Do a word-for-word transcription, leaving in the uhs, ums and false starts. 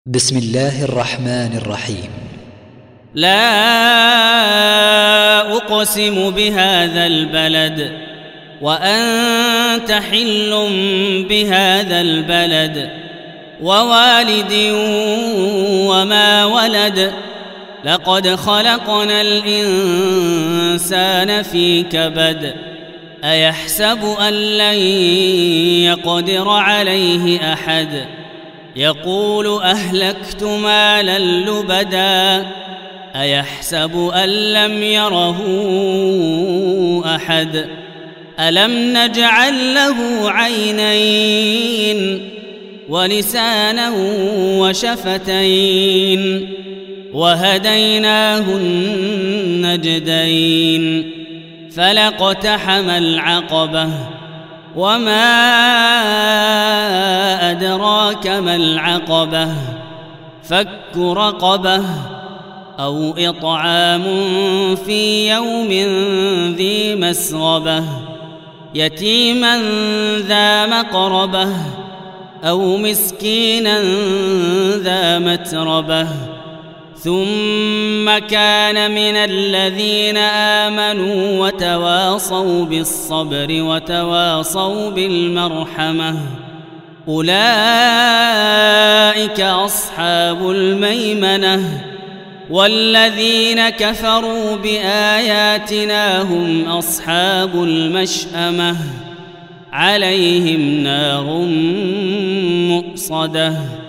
بسم الله الرحمن الرحيم. لا أقسم بهذا البلد وأنت حل بهذا البلد ووالد وما ولد لقد خلقنا الإنسان في كبد أيحسب أن لن يقدر عليه أحد يقول أهلكت مالا لبدا أيحسب أن لم يره أحد ألم نجعل له عينين ولسانا وشفتين وهديناه النجدين فلاقتحم العقبة وما أدراك ما العقبة فك رقبة أو إطعام في يوم ذي مسغبة يتيما ذا مقربة أو مسكينا ذا متربة ثم كان من الذين آمنوا وتواصوا بالصبر وتواصوا بالمرحمة أولئك أصحاب الميمنة والذين كفروا بآياتنا هم أصحاب المشأمة عليهم نار مؤصدة.